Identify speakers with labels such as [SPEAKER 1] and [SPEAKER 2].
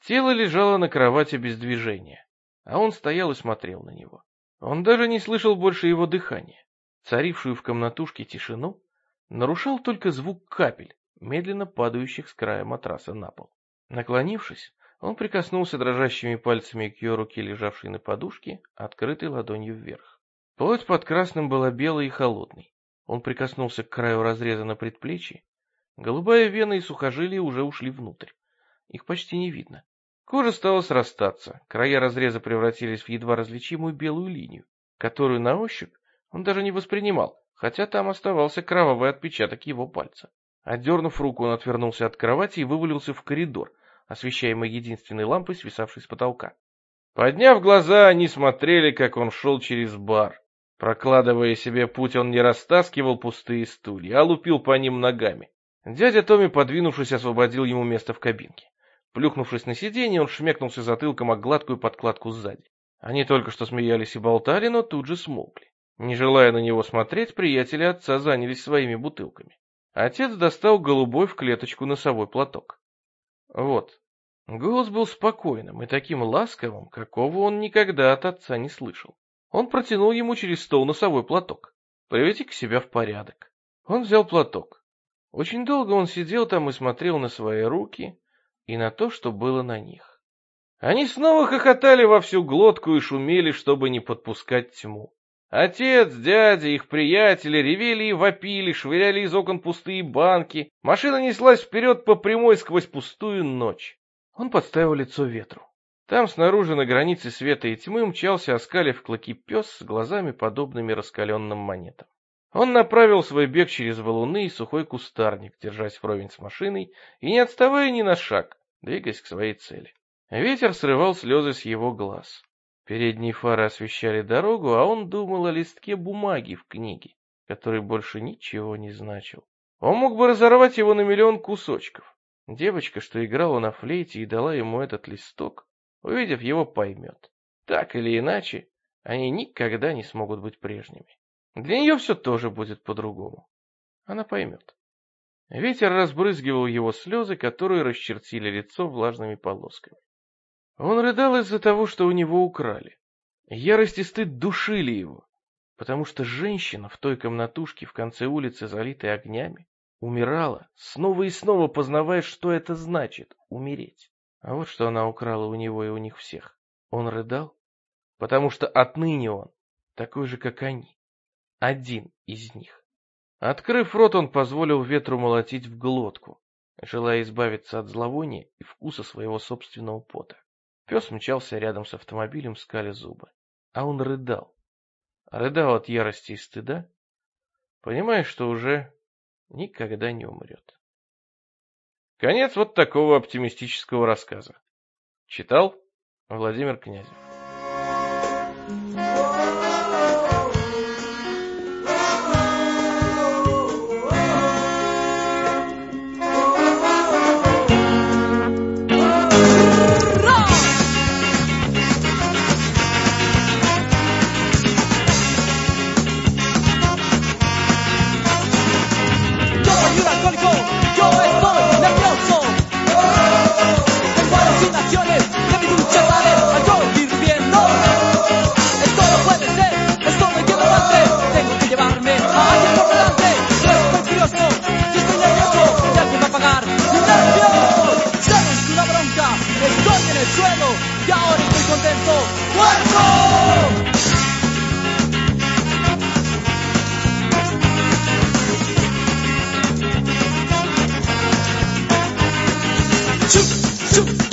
[SPEAKER 1] Тело лежало на кровати без движения, а он стоял и смотрел на него. Он даже не слышал больше его дыхания. Царившую в комнатушке тишину нарушал только звук капель, медленно падающих с края матраса на пол. Наклонившись, он прикоснулся дрожащими пальцами к ее руке, лежавшей на подушке, открытой ладонью вверх. Плоть под красным была белой и холодной. Он прикоснулся к краю разреза на предплечье. Голубая вена и сухожилия уже ушли внутрь. Их почти не видно. Кожа стала срастаться, края разреза превратились в едва различимую белую линию, которую на ощупь он даже не воспринимал, хотя там оставался кровавый отпечаток его пальца. Отдернув руку, он отвернулся от кровати и вывалился в коридор, освещаемый единственной лампой, свисавшей с потолка. Подняв глаза, они смотрели, как он шел через бар. Прокладывая себе путь, он не растаскивал пустые стулья, а лупил по ним ногами. Дядя Томми, подвинувшись, освободил ему место в кабинке. Плюхнувшись на сиденье, он шмякнулся затылком о гладкую подкладку сзади. Они только что смеялись и болтали, но тут же смолкли. Не желая на него смотреть, приятели отца занялись своими бутылками. Отец достал голубой в клеточку носовой платок. Вот. Голос был спокойным и таким ласковым, какого он никогда от отца не слышал. Он протянул ему через стол носовой платок. «Приведи-ка себя в порядок». Он взял платок. Очень долго он сидел там и смотрел на свои руки и на то, что было на них. Они снова хохотали во всю глотку и шумели, чтобы не подпускать тьму. Отец, дядя, их приятели ревели и вопили, швыряли из окон пустые банки. Машина неслась вперед по прямой сквозь пустую ночь. Он подставил лицо ветру. Там, снаружи, на границе света и тьмы, мчался, оскалив клыки пес с глазами, подобными раскаленным монетам. Он направил свой бег через валуны и сухой кустарник, держась вровень с машиной и не отставая ни на шаг, двигаясь к своей цели. Ветер срывал слезы с его глаз. Передние фары освещали дорогу, а он думал о листке бумаги в книге, который больше ничего не значил. Он мог бы разорвать его на миллион кусочков. Девочка, что играла на флейте и дала ему этот листок, увидев его, поймет. Так или иначе, они никогда не смогут быть прежними. Для нее все тоже будет по-другому. Она поймет. Ветер разбрызгивал его слезы, которые расчертили лицо влажными полосками. Он рыдал из-за того, что у него украли. Ярость и стыд душили его, потому что женщина в той комнатушке в конце улицы, залитой огнями, умирала, снова и снова познавая, что это значит — умереть. А вот что она украла у него и у них всех. Он рыдал, потому что отныне он такой же, как они, один из них. Открыв рот, он позволил ветру молотить в глотку, желая избавиться от зловония и вкуса своего собственного пота. Пес мчался рядом с автомобилем, скаля зубы. А он рыдал. Рыдал от ярости и стыда, понимая, что уже никогда не умрет. Конец вот такого оптимистического рассказа. Читал Владимир Князев.
[SPEAKER 2] Y ahora estoy contento. ¡Muerto! Chup, chup.